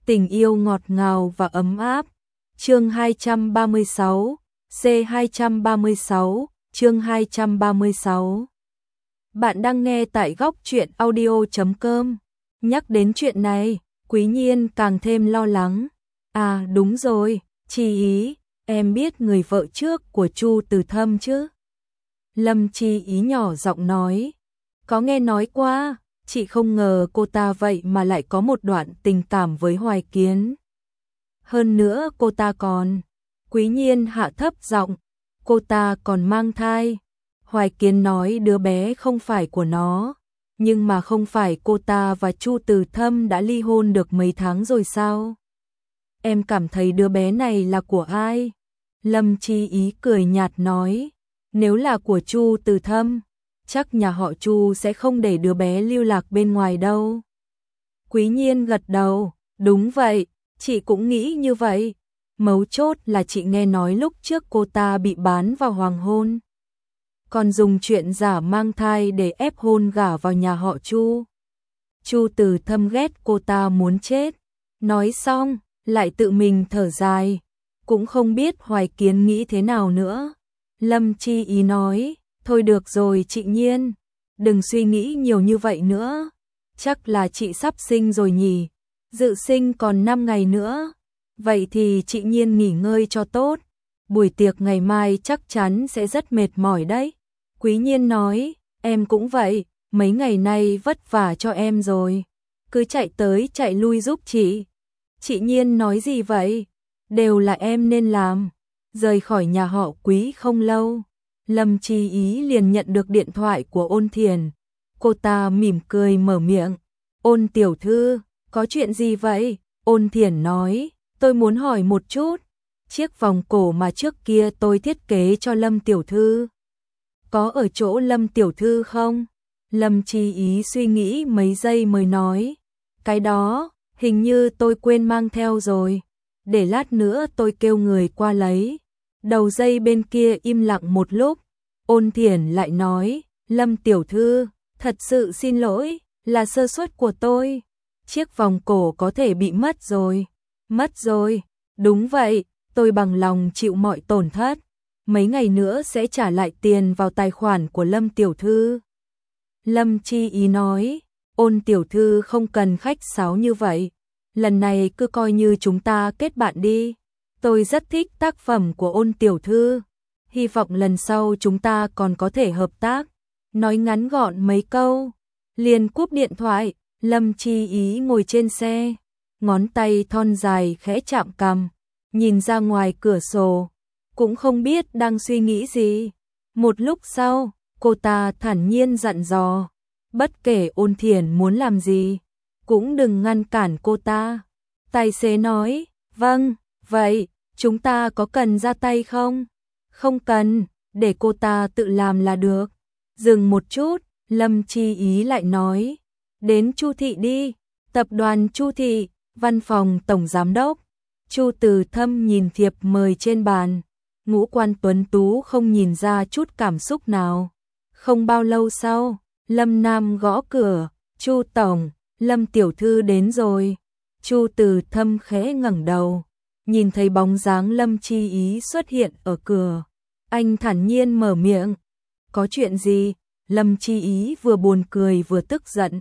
Tình yêu ngọt ngào và ấm áp. Chương 236, C236, chương 236. Bạn đang nghe tại góc truyện audio.com. Nhắc đến chuyện này, Quý Nhiên càng thêm lo lắng. À đúng rồi, Chi Ý, em biết người vợ trước của Chu Từ Thâm chứ? Lâm Chi Ý nhỏ giọng nói. Có nghe nói qua, chị không ngờ cô ta vậy mà lại có một đoạn tình cảm với Hoài Kiến. Hơn nữa cô ta còn, Quý Nhiên hạ thấp giọng, cô ta còn mang thai. Hoài Kiến nói đứa bé không phải của nó, nhưng mà không phải cô ta và Chu Từ Thâm đã ly hôn được mấy tháng rồi sao? Em cảm thấy đứa bé này là của ai? Lâm Chi Ý cười nhạt nói, nếu là của Chu Từ Thâm, chắc nhà họ Chu sẽ không để đứa bé lưu lạc bên ngoài đâu. Quý Nhiên gật đầu, đúng vậy, chị cũng nghĩ như vậy. Mấu chốt là chị nghe nói lúc trước cô ta bị bán vào hoàng hôn, còn dùng chuyện giả mang thai để ép hôn gả vào nhà họ Chu. Chu Từ Thâm ghét cô ta muốn chết. Nói xong, lại tự mình thở dài, cũng không biết Hoài Kiến nghĩ thế nào nữa. Lâm Chi Ý nói, thôi được rồi chị Nhiên, đừng suy nghĩ nhiều như vậy nữa. Chắc là chị sắp sinh rồi nhỉ, dự sinh còn 5 ngày nữa. Vậy thì chị Nhiên nghỉ ngơi cho tốt, buổi tiệc ngày mai chắc chắn sẽ rất mệt mỏi đấy. Quý Nhiên nói, em cũng vậy, mấy ngày nay vất vả cho em rồi, cứ chạy tới chạy lui giúp chị. Chị Nhiên nói gì vậy? Đều là em nên làm. Rời khỏi nhà họ Quý không lâu, Lâm Chi Ý liền nhận được điện thoại của Ôn Thiền. Cô ta mỉm cười mở miệng, Ôn tiểu thư, có chuyện gì vậy? Ôn Thiền nói, tôi muốn hỏi một chút, chiếc vòng cổ mà trước kia tôi thiết kế cho Lâm tiểu thư, có ở chỗ Lâm tiểu thư không? Lâm Chi Ý suy nghĩ mấy giây mới nói, cái đó, hình như tôi quên mang theo rồi, để lát nữa tôi kêu người qua lấy. Đầu dây bên kia im lặng một lúc, Ôn Thiển lại nói, Lâm tiểu thư, thật sự xin lỗi, là sơ suất của tôi. Chiếc vòng cổ có thể bị mất rồi. Mất rồi, đúng vậy, tôi bằng lòng chịu mọi tổn thất. Mấy ngày nữa sẽ trả lại tiền vào tài khoản của Lâm tiểu thư. Lâm Chi Ý nói, Ôn tiểu thư không cần khách sáo như vậy. Lần này cứ coi như chúng ta kết bạn đi. Tôi rất thích tác phẩm của Ôn tiểu thư. Hy vọng lần sau chúng ta còn có thể hợp tác. Nói ngắn gọn mấy câu, liền cúp điện thoại. Lâm Chi Ý ngồi trên xe, ngón tay thon dài khẽ chạm cằm, nhìn ra ngoài cửa sổ, cũng không biết đang suy nghĩ gì. Một lúc sau, cô ta thản nhiên dặn dò, bất kể Ôn Thiển muốn làm gì, cũng đừng ngăn cản cô ta. Tài xế nói, vâng, vậy, chúng ta có cần ra tay không? Không cần, để cô ta tự làm là được. Dừng một chút, Lâm Chi Ý lại nói, đến Chu thị đi, tập đoàn Chu thị, văn phòng tổng giám đốc. Chu Từ Thâm nhìn thiệp mời trên bàn, ngũ quan tuấn tú không nhìn ra chút cảm xúc nào. Không bao lâu sau, Lâm Nam gõ cửa, Chu tổng, Lâm tiểu thư đến rồi. Chu Từ Thâm khẽ ngẩng đầu, nhìn thấy bóng dáng Lâm Chi Ý xuất hiện ở cửa. Anh thản nhiên mở miệng, có chuyện gì? Lâm Chi Ý vừa buồn cười vừa tức giận.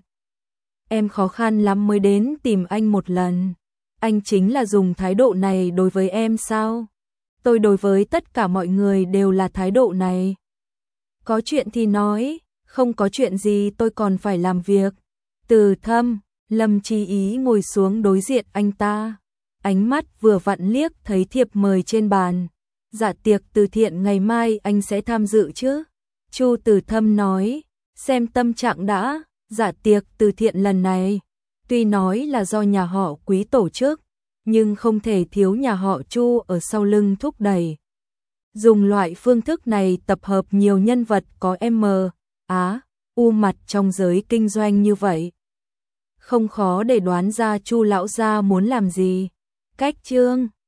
Em khó khăn lắm mới đến tìm anh một lần. Anh chính là dùng thái độ này đối với em sao? Tôi đối với tất cả mọi người đều là thái độ này. Có chuyện thì nói, không có chuyện gì tôi còn phải làm việc. Từ Thâm, Lâm Chi Ý ngồi xuống đối diện anh ta. Ánh mắt vừa vặn liếc thấy thiệp mời trên bàn. Dạ tiệc từ thiện ngày mai anh sẽ tham dự chứ? Chu Từ Thâm nói, xem tâm trạng đã, dạ tiệc từ thiện lần này, tuy nói là do nhà họ Quý tổ chức, nhưng không thể thiếu nhà họ Chu ở sau lưng thúc đẩy. Dùng loại phương thức này tập hợp nhiều nhân vật có M, Á, U mặt trong giới kinh doanh như vậy. Không khó để đoán ra Chu lão gia muốn làm gì. Cách chương